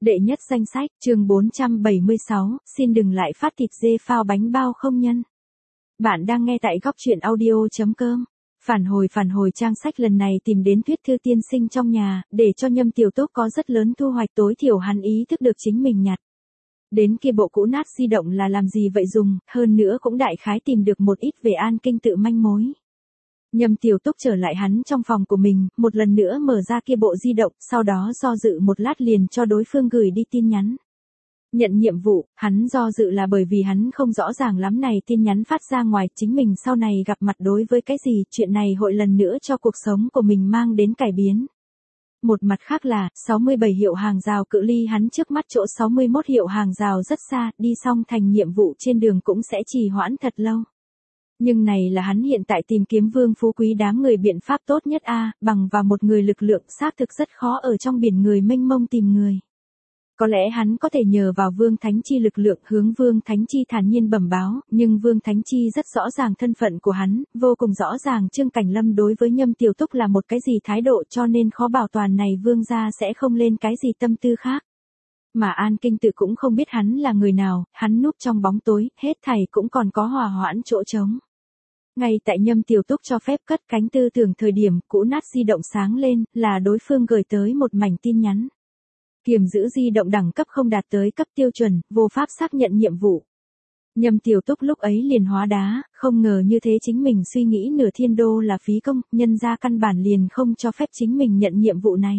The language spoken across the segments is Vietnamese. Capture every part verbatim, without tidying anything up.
Đệ nhất danh sách, chương bốn trăm bảy mươi sáu, xin đừng lại phát thịt dê phao bánh bao không nhân. Bạn đang nghe tại góc truyện audio.com. Phản hồi phản hồi trang sách lần này tìm đến Thuyết Thư tiên sinh trong nhà, để cho Nhâm Tiểu Túc có rất lớn thu hoạch, tối thiểu hắn ý thức được chính mình nhặt đến kia bộ cũ nát di động là làm gì vậy dùng, hơn nữa cũng đại khái tìm được một ít về An Kinh Tự manh mối. Nhâm Tiểu Túc trở lại hắn trong phòng của mình, một lần nữa mở ra kia bộ di động, sau đó do dự một lát liền cho đối phương gửi đi tin nhắn. Nhận nhiệm vụ, hắn do dự là bởi vì hắn không rõ ràng lắm này tin nhắn phát ra ngoài chính mình sau này gặp mặt đối với cái gì, chuyện này hội lần nữa cho cuộc sống của mình mang đến cải biến. Một mặt khác là, sáu mươi bảy hiệu hàng rào cự ly hắn trước mắt chỗ sáu mươi mốt hiệu hàng rào rất xa, đi xong thành nhiệm vụ trên đường cũng sẽ trì hoãn thật lâu. Nhưng này là hắn hiện tại tìm kiếm Vương Phú Quý đám người biện pháp tốt nhất a, bằng vào một người lực lượng xác thực rất khó ở trong biển người mênh mông tìm người. Có lẽ hắn có thể nhờ vào Vương Thánh Chi lực lượng hướng Vương Thánh Chi thản nhiên bẩm báo, nhưng Vương Thánh Chi rất rõ ràng thân phận của hắn, vô cùng rõ ràng Trương Cảnh Lâm đối với Nhâm Tiểu Túc là một cái gì thái độ, cho nên khó bảo toàn này Vương gia sẽ không lên cái gì tâm tư khác. Mà An Kinh Tự cũng không biết hắn là người nào, hắn núp trong bóng tối, hết thảy cũng còn có hòa hoãn chỗ trống. Ngay tại Nhâm Tiểu Túc cho phép cất cánh tư tưởng thời điểm, cũ nát di động sáng lên, là đối phương gửi tới một mảnh tin nhắn. Kiềm giữ di động đẳng cấp không đạt tới cấp tiêu chuẩn, vô pháp xác nhận nhiệm vụ. Nhâm Tiểu Túc lúc ấy liền hóa đá, không ngờ như thế chính mình suy nghĩ nửa thiên đô là phí công, nhân ra căn bản liền không cho phép chính mình nhận nhiệm vụ này.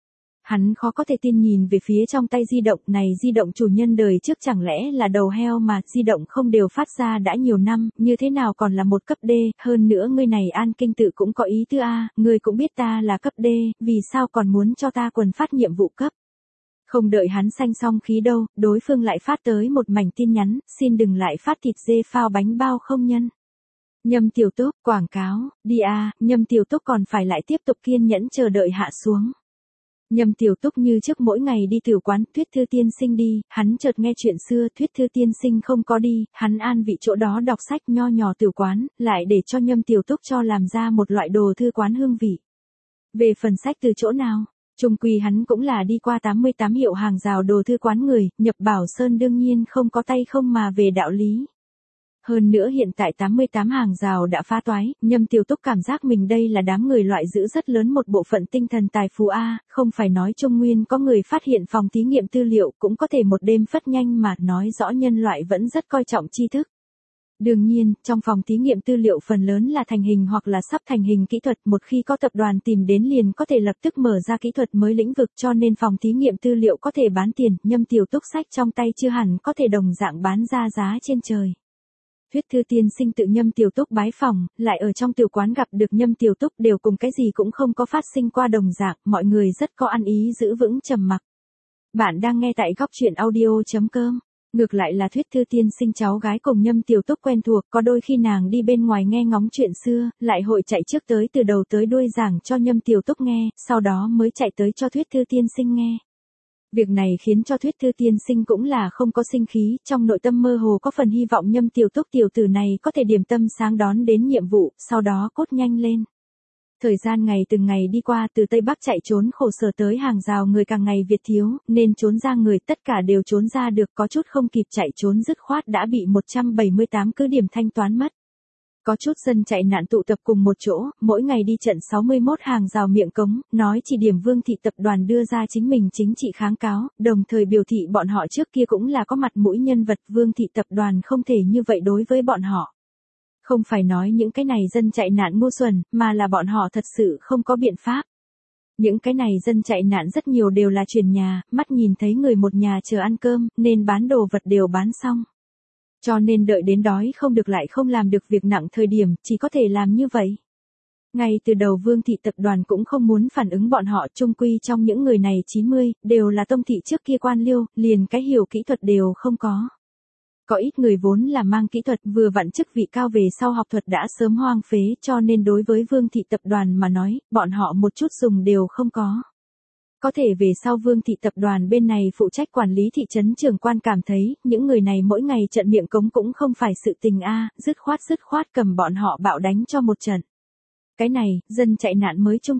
Hắn khó có thể tin nhìn về phía trong tay di động này, di động chủ nhân đời trước chẳng lẽ là đầu heo mà, di động không đều phát ra đã nhiều năm, như thế nào còn là một cấp D, hơn nữa ngươi này An Kinh Tự cũng có ý tư A, ngươi cũng biết ta là cấp D, vì sao còn muốn cho ta quần phát nhiệm vụ cấp. Không đợi hắn xanh xong khí đâu, đối phương lại phát tới một mảnh tin nhắn, xin đừng lại phát thịt dê phao bánh bao không nhân. Nhâm Tiểu Túc, quảng cáo, đi a, Nhâm Tiểu Túc còn phải lại tiếp tục kiên nhẫn chờ đợi hạ xuống. Nhâm Tiểu Túc như trước mỗi ngày đi tiểu quán, Thuyết Thư tiên sinh đi, hắn chợt nghe chuyện xưa, Thuyết Thư tiên sinh không có đi, hắn an vị chỗ đó đọc sách nho nhỏ tiểu quán, lại để cho Nhâm Tiểu Túc cho làm ra một loại đồ thư quán hương vị. Về phần sách từ chỗ nào? Trung quy hắn cũng là đi qua tám mươi tám hiệu hàng rào đồ thư quán người, nhập Bảo Sơn đương nhiên không có tay không mà về đạo lý. Hơn nữa hiện tại tám mươi tám hàng rào đã phá toái, Nhâm Tiểu Túc cảm giác mình đây là đám người loại giữ rất lớn một bộ phận tinh thần tài phú A, không phải nói Trung Nguyên có người phát hiện phòng thí nghiệm tư liệu cũng có thể một đêm phất nhanh mà nói rõ nhân loại vẫn rất coi trọng tri thức. Đương nhiên, trong phòng thí nghiệm tư liệu phần lớn là thành hình hoặc là sắp thành hình kỹ thuật, một khi có tập đoàn tìm đến liền có thể lập tức mở ra kỹ thuật mới lĩnh vực, cho nên phòng thí nghiệm tư liệu có thể bán tiền, Nhâm Tiểu Túc sách trong tay chưa hẳn có thể đồng dạng bán ra giá trên trời. Thuyết Thư tiên sinh tự Nhâm Tiểu Túc bái phòng, lại ở trong tiểu quán gặp được Nhâm Tiểu Túc đều cùng cái gì cũng không có phát sinh qua đồng dạng, mọi người rất có ăn ý giữ vững trầm mặc. Bạn đang nghe tại góc truyện audio.com. Ngược lại là Thuyết Thư tiên sinh cháu gái cùng Nhâm Tiểu Túc quen thuộc, có đôi khi nàng đi bên ngoài nghe ngóng chuyện xưa, lại hội chạy trước tới từ đầu tới đuôi giảng cho Nhâm Tiểu Túc nghe, sau đó mới chạy tới cho Thuyết Thư tiên sinh nghe. Việc này khiến cho Thuyết Thư tiên sinh cũng là không có sinh khí, trong nội tâm mơ hồ có phần hy vọng Nhâm Tiểu Túc tiểu tử này có thể điểm tâm sáng đón đến nhiệm vụ, sau đó cốt nhanh lên. Thời gian ngày từng ngày đi qua, từ Tây Bắc chạy trốn khổ sở tới hàng rào người càng ngày việt thiếu, nên trốn ra người tất cả đều trốn ra được, có chút không kịp chạy trốn dứt khoát đã bị một trăm bảy mươi tám cứ điểm thanh toán mất. Có chút dân chạy nạn tụ tập cùng một chỗ, mỗi ngày đi trận sáu mươi mốt hàng rào miệng cống, nói chỉ điểm Vương thị tập đoàn đưa ra chính mình chính trị kháng cáo, đồng thời biểu thị bọn họ trước kia cũng là có mặt mũi nhân vật, Vương thị tập đoàn không thể như vậy đối với bọn họ. Không phải nói những cái này dân chạy nạn ngu xuẩn, mà là bọn họ thật sự không có biện pháp. Những cái này dân chạy nạn rất nhiều đều là chuyển nhà, mắt nhìn thấy người một nhà chờ ăn cơm, nên bán đồ vật đều bán xong. Cho nên đợi đến đói không được lại không làm được việc nặng thời điểm, chỉ có thể làm như vậy. Ngay từ đầu Vương thị tập đoàn cũng không muốn phản ứng bọn họ, chung quy trong những người này chín mươi, đều là tông thị trước kia quan liêu, liền cái hiểu kỹ thuật đều không có. Có ít người vốn là mang kỹ thuật vừa vặn chức vị cao về sau học thuật đã sớm hoang phế, cho nên đối với Vương thị tập đoàn mà nói, bọn họ một chút dùng đều không có. Có thể về sau Vương thị tập đoàn bên này phụ trách quản lý thị trấn trưởng quan cảm thấy, những người này mỗi ngày trận miệng cống cũng không phải sự tình a, dứt khoát dứt khoát cầm bọn họ bạo đánh cho một trận. Cái này, dân chạy nạn mới trung thực.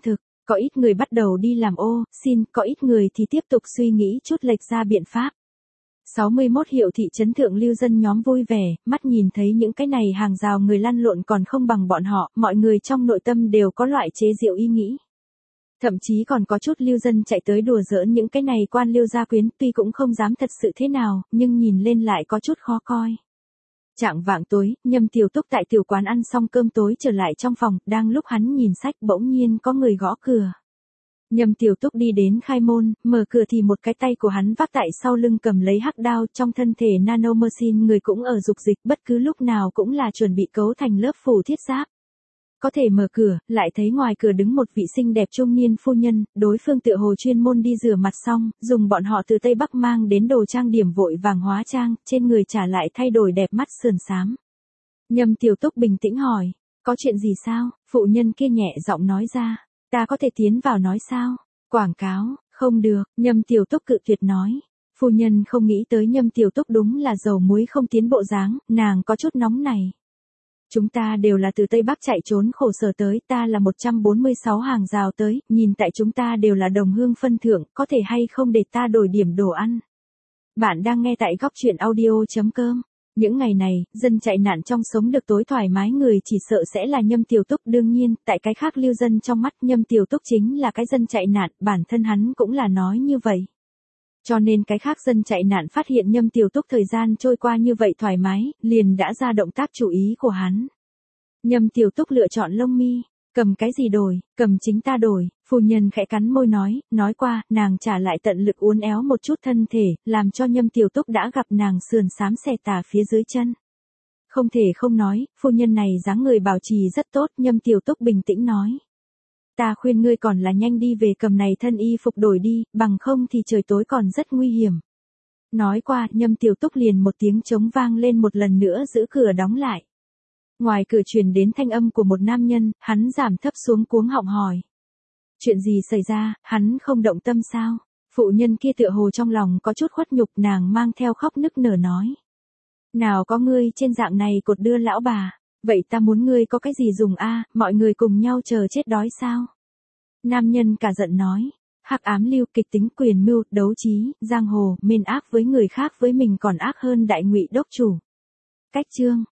Có ít người bắt đầu đi làm ô, xin, có ít người thì tiếp tục suy nghĩ chút lệch ra biện pháp. sáu mươi mốt hiệu thị trấn thượng lưu dân nhóm vui vẻ, mắt nhìn thấy những cái này hàng rào người lăn lộn còn không bằng bọn họ, mọi người trong nội tâm đều có loại chế giễu ý nghĩ. Thậm chí còn có chút lưu dân chạy tới đùa giỡn những cái này quan liêu gia quyến, tuy cũng không dám thật sự thế nào, nhưng nhìn lên lại có chút khó coi. Chạng vạng tối, Nhâm Tiểu Túc tại tiểu quán ăn xong cơm tối trở lại trong phòng, đang lúc hắn nhìn sách bỗng nhiên có người gõ cửa. Nhâm Tiểu Túc đi đến khai môn, mở cửa thì một cái tay của hắn vác tại sau lưng cầm lấy hắc đao, trong thân thể nanomachine người cũng ở dục dịch, bất cứ lúc nào cũng là chuẩn bị cấu thành lớp phủ thiết giáp. Có thể mở cửa, lại thấy ngoài cửa đứng một vị xinh đẹp trung niên phu nhân, đối phương tựa hồ chuyên môn đi rửa mặt xong, dùng bọn họ từ Tây Bắc mang đến đồ trang điểm vội vàng hóa trang, trên người trả lại thay đổi đẹp mắt sườn xám. Nhâm Tiểu Túc bình tĩnh hỏi, có chuyện gì sao? Phụ nhân kia nhẹ giọng nói ra, ta có thể tiến vào nói sao? Quảng cáo, không được, Nhâm Tiểu Túc cự tuyệt nói. Phu nhân không nghĩ tới Nhâm Tiểu Túc đúng là dầu muối không tiến bộ dáng, nàng có chút nóng này. Chúng ta đều là từ Tây Bắc chạy trốn khổ sở tới, ta là một trăm bốn mươi sáu hàng rào tới, nhìn tại chúng ta đều là đồng hương phân thượng, có thể hay không để ta đổi điểm đồ ăn. Bạn đang nghe tại góc truyện audio chấm com. Những ngày này, dân chạy nạn trong sống được tối thoải mái người chỉ sợ sẽ là Nhâm Tiểu Túc, đương nhiên, tại cái khác lưu dân trong mắt Nhâm Tiểu Túc chính là cái dân chạy nạn, bản thân hắn cũng là nói như vậy. Cho nên cái khác dân chạy nạn phát hiện Nhâm Tiểu Túc thời gian trôi qua như vậy thoải mái, liền đã ra động tác chú ý của hắn. Nhâm Tiểu Túc lựa chọn lông mi, cầm cái gì đổi, cầm chính ta đổi, phu nhân khẽ cắn môi nói, nói qua, nàng trả lại tận lực uốn éo một chút thân thể, làm cho Nhâm Tiểu Túc đã gặp nàng sườn xám xẻ tả phía dưới chân. Không thể không nói, phu nhân này dáng người bảo trì rất tốt, Nhâm Tiểu Túc bình tĩnh nói. Ta khuyên ngươi còn là nhanh đi về cầm này thân y phục đổi đi, bằng không thì trời tối còn rất nguy hiểm. Nói qua, Nhâm Tiểu Túc liền một tiếng trống vang lên một lần nữa giữ cửa đóng lại. Ngoài cửa truyền đến thanh âm của một nam nhân, hắn giảm thấp xuống cuống họng hỏi. Chuyện gì xảy ra, hắn không động tâm sao? Phụ nhân kia tựa hồ trong lòng có chút khuất nhục, nàng mang theo khóc nức nở nói. Nào có ngươi trên dạng này cột đưa lão bà, vậy ta muốn ngươi có cái gì dùng a, mọi người cùng nhau chờ chết đói sao? Nam nhân cả giận nói. Hắc ám lưu, kịch tính, quyền mưu, đấu trí, giang hồ, mên ác với người khác với mình còn ác hơn đại ngụy đốc chủ. Cách chương